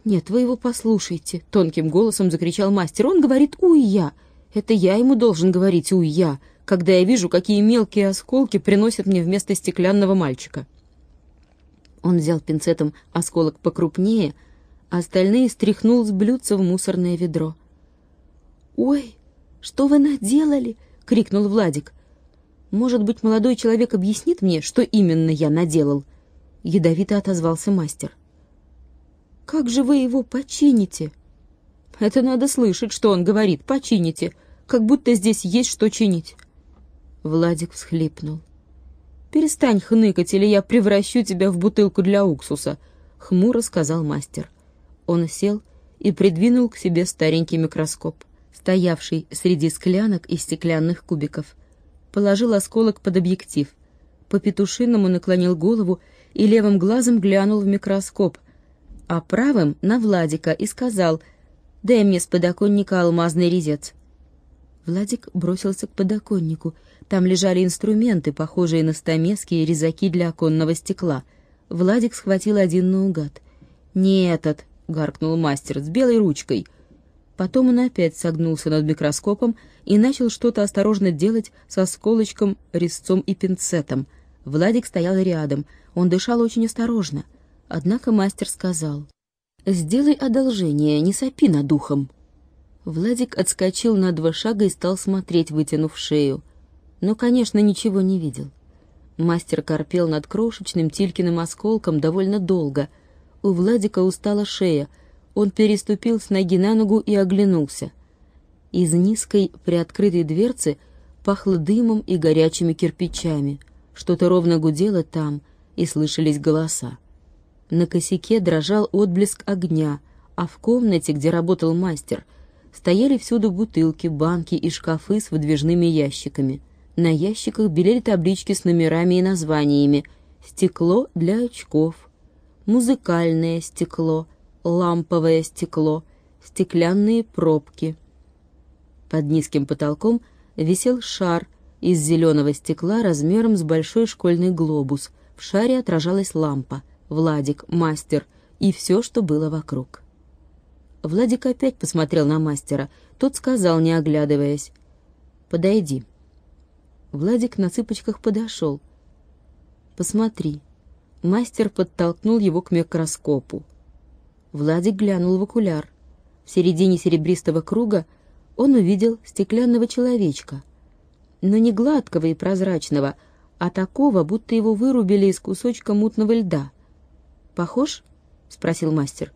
«Нет, вы его послушайте», — тонким голосом закричал мастер. «Он говорит «уй-я». Это я ему должен говорить «уй-я», когда я вижу, какие мелкие осколки приносят мне вместо стеклянного мальчика». Он взял пинцетом осколок покрупнее, а остальные стряхнул с блюдца в мусорное ведро. «Ой, что вы наделали?» — крикнул Владик. «Может быть, молодой человек объяснит мне, что именно я наделал?» — ядовито отозвался мастер. «Как же вы его почините?» «Это надо слышать, что он говорит, почините, как будто здесь есть что чинить». Владик всхлипнул. «Перестань хныкать, или я превращу тебя в бутылку для уксуса», — хмуро сказал мастер. Он сел и придвинул к себе старенький микроскоп, стоявший среди склянок и стеклянных кубиков. Положил осколок под объектив, по-петушиному наклонил голову и левым глазом глянул в микроскоп, а правым — на Владика, и сказал: «Дай мне с подоконника алмазный резец». Владик бросился к подоконнику. Там лежали инструменты, похожие на стамески и резаки для оконного стекла. Владик схватил один наугад. «Не этот», — гаркнул мастер, — «с белой ручкой». Потом он опять согнулся над микроскопом и начал что-то осторожно делать со осколочком, резцом и пинцетом. Владик стоял рядом. Он дышал очень осторожно. Однако мастер сказал: «Сделай одолжение, не сопи над ухом». Владик отскочил на 2 шага и стал смотреть, вытянув шею. Но, конечно, ничего не видел. Мастер корпел над крошечным Тилькиным осколком довольно долго. У Владика устала шея. Он переступил с ноги на ногу и оглянулся. Из низкой приоткрытой дверцы пахло дымом и горячими кирпичами. Что-то ровно гудело там, и слышались голоса. На косяке дрожал отблеск огня, а в комнате, где работал мастер, стояли всюду бутылки, банки и шкафы с выдвижными ящиками. На ящиках белели таблички с номерами и названиями: «Стекло для очков», «Музыкальное стекло», «Ламповое стекло», «Стеклянные пробки». Под низким потолком висел шар из зеленого стекла размером с большой школьный глобус. В шаре отражалась лампа, Владик, мастер и все, что было вокруг. Владик опять посмотрел на мастера. Тот сказал, не оглядываясь: «Подойди». Владик на цыпочках подошел. «Посмотри». Мастер подтолкнул его к микроскопу. Владик глянул в окуляр. В середине серебристого круга он увидел стеклянного человечка, но не гладкого и прозрачного, а такого, будто его вырубили из кусочка мутного льда. «Похож?» — спросил мастер.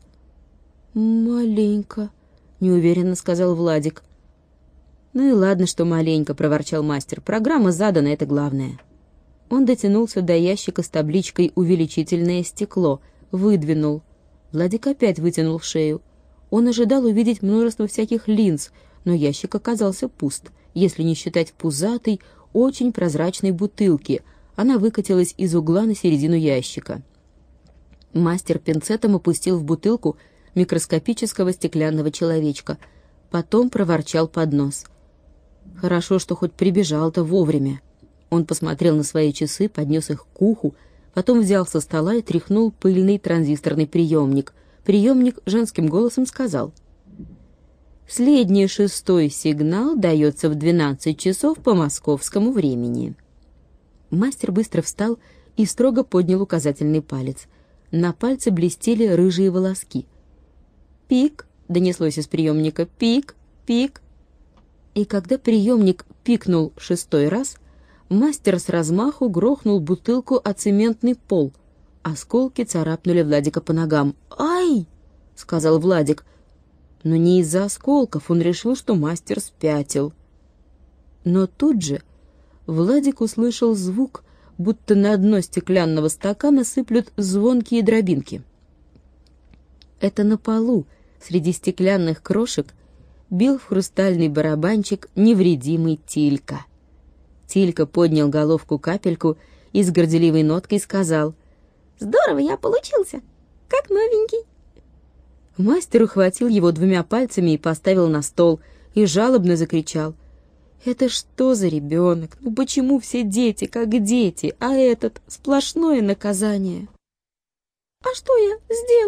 «Маленько», — неуверенно сказал Владик. «Ну и ладно, что маленько», — проворчал мастер. «Программа задана, это главное». Он дотянулся до ящика с табличкой «Увеличительное стекло», выдвинул. Владик опять вытянул шею. Он ожидал увидеть множество всяких линз, но ящик оказался пуст, если не считать пузатой, очень прозрачной бутылки. Она выкатилась из угла на середину ящика. Мастер пинцетом опустил в бутылку микроскопического стеклянного человечка. Потом проворчал под нос: «Хорошо, что хоть прибежал-то вовремя». Он посмотрел на свои часы, поднес их к уху, потом взял со стола и тряхнул пыльный транзисторный приемник. Приемник женским голосом сказал: «Следний 6-й сигнал дается в 12 часов по московскому времени». Мастер быстро встал и строго поднял указательный палец. На пальце блестели рыжие волоски. «Пик!» — донеслось из приемника. «Пик! Пик!» И когда приемник пикнул 6-й раз, мастер с размаху грохнул бутылку о цементный пол. Осколки царапнули Владика по ногам. «Ай!» — сказал Владик. Но не из-за осколков, он решил, что мастер спятил. Но тут же Владик услышал звук, будто на дно стеклянного стакана сыплют звонкие дробинки. Это на полу, среди стеклянных крошек, бил в хрустальный барабанчик невредимый Тилька. Тилька поднял головку-капельку и с горделивой ноткой сказал: «Здорово я получился, как новенький». Мастер ухватил его 2 пальцами и поставил на стол, и жалобно закричал: «Это что за ребенок? Ну почему все дети как дети, а этот сплошное наказание?» «А что я сделал?»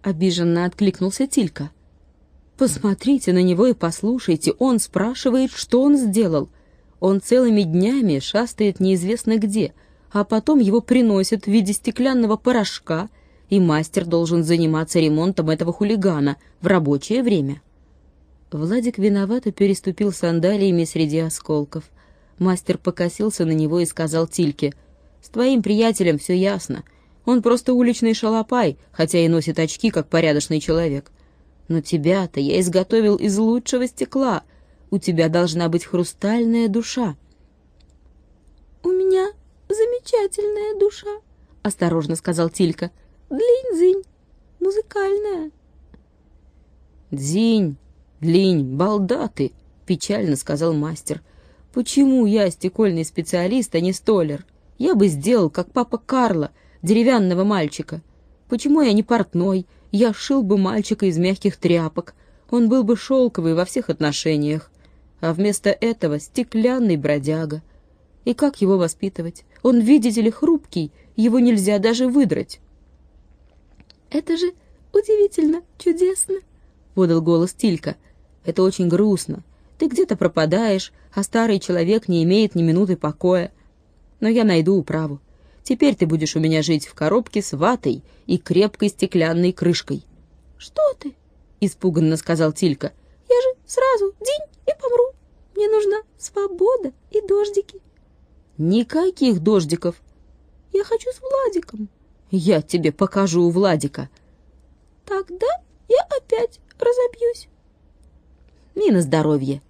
— обиженно откликнулся Тилька. «Посмотрите на него и послушайте, он спрашивает, что он сделал. Он целыми днями шастает неизвестно где, а потом его приносят в виде стеклянного порошка, и мастер должен заниматься ремонтом этого хулигана в рабочее время». Владик виновато переступил сандалиями среди осколков. Мастер покосился на него и сказал Тильке: «С твоим приятелем все ясно. Он просто уличный шалопай, хотя и носит очки, как порядочный человек. Но тебя-то я изготовил из лучшего стекла. У тебя должна быть хрустальная душа». «У меня замечательная душа», — осторожно сказал Тилька. «Длинь-дзынь, музыкальная». «Дзинь, длинь, балда ты», — печально сказал мастер. «Почему я стекольный специалист, а не столер? Я бы сделал, как папа Карло, деревянного мальчика. Почему я не портной? Я сшил бы мальчика из мягких тряпок. Он был бы шелковый во всех отношениях. А вместо этого стеклянный бродяга. И как его воспитывать? Он, видите ли, хрупкий, его нельзя даже выдрать». «Это же удивительно, чудесно», — подал голос Тилька. «Это очень грустно. Ты где-то пропадаешь, а старый человек не имеет ни минуты покоя. Но я найду управу. Теперь ты будешь у меня жить в коробке с ватой и крепкой стеклянной крышкой». «Что ты?» — испуганно сказал Тилька. «Я же сразу день и помру. Мне нужна свобода и дождики». «Никаких дождиков. Я хочу с Владиком». «Я тебе покажу Владика». «Тогда я опять разобьюсь». «И на здоровье».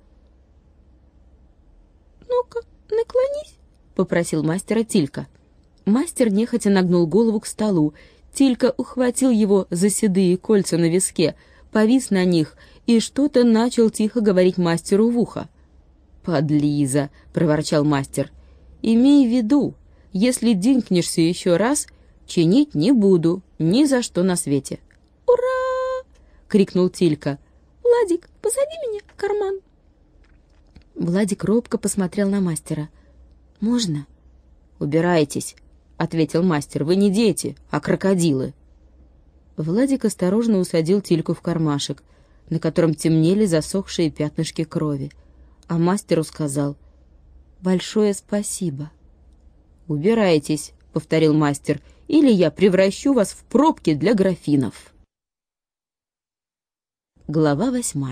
«Ну-ка, наклонись», — попросил мастера Тилька. Мастер нехотя нагнул голову к столу. Тилька ухватил его за седые кольца на виске, повис на них и что-то начал тихо говорить мастеру в ухо. «Подлиза», — проворчал мастер, — «имей в виду, если динкнешься еще раз, чинить не буду ни за что на свете». «Ура!» — крикнул Тилька. «Владик, посади меня в карман». Владик робко посмотрел на мастера. «Можно?» «Убирайтесь», — ответил мастер. «Вы не дети, а крокодилы». Владик осторожно усадил Тильку в кармашек, на котором темнели засохшие пятнышки крови, а мастеру сказал: «Большое спасибо». «Убирайтесь», — повторил мастер, — «или я превращу вас в пробки для графинов». Глава 8.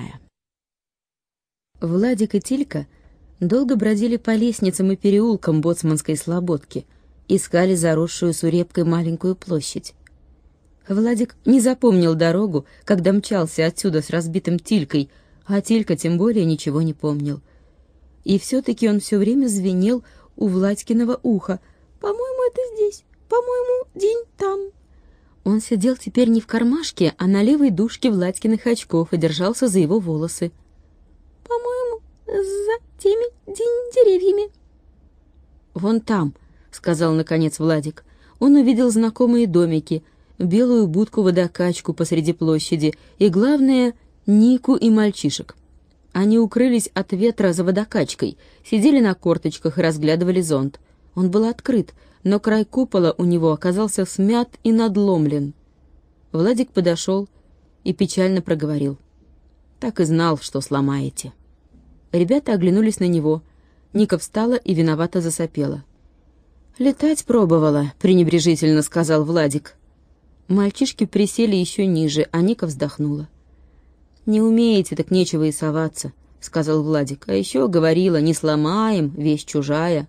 Владик и Тилька долго бродили по лестницам и переулкам боцманской слободки, искали заросшую сурепкой маленькую площадь. Владик не запомнил дорогу, когда мчался отсюда с разбитым Тилькой, а Тилька тем более ничего не помнил. И все-таки он все время звенел у Владькиного уха: «По-моему, это здесь, по-моему, день там». Он сидел теперь не в кармашке, а на левой дужке Владькиных очков и держался за его волосы. «По-моему, за теми деревьями». «Вон там», — сказал наконец Владик. Он увидел знакомые домики, белую будку-водокачку посреди площади и, главное, Нику и мальчишек. Они укрылись от ветра за водокачкой, сидели на корточках и разглядывали зонт. Он был открыт, но край купола у него оказался смят и надломлен. Владик подошел и печально проговорил: «Так и знал, что сломаете». Ребята оглянулись на него. Ника встала и виновато засопела. «Летать пробовала», — пренебрежительно сказал Владик. Мальчишки присели еще ниже, а Ника вздохнула. «Не умеете, так нечего и соваться», — сказал Владик. «А еще говорила, не сломаем, вещь чужая».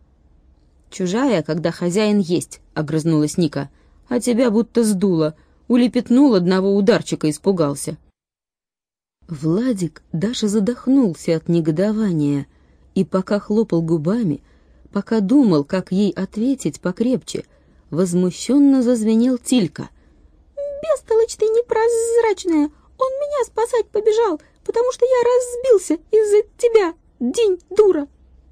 «Чужая, когда хозяин есть», — огрызнулась Ника. «А тебя будто сдуло. Улепетнул, одного ударчика испугался». Владик даже задохнулся от негодования, и пока хлопал губами, пока думал, как ей ответить покрепче, возмущенно зазвенел Тилька. «Бестолочь ты непрозрачная! Он меня спасать побежал, потому что я разбился из-за тебя, день, дура!»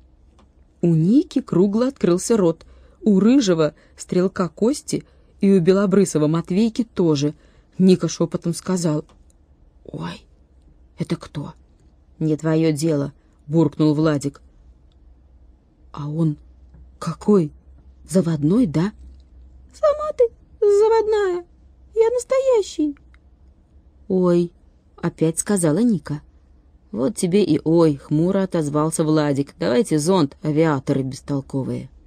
У Ники кругло открылся рот, у рыжего стрелка Кости и у белобрысого Матвейки тоже. Ника шепотом сказал: «Ой, это кто?» «Не твое дело», — буркнул Владик. «А он какой? Заводной, да?» «Сама ты заводная. Я настоящий. «Ой», — опять сказала Ника. «Вот тебе и ой», — хмуро отозвался Владик. «Давайте зонт, авиаторы бестолковые».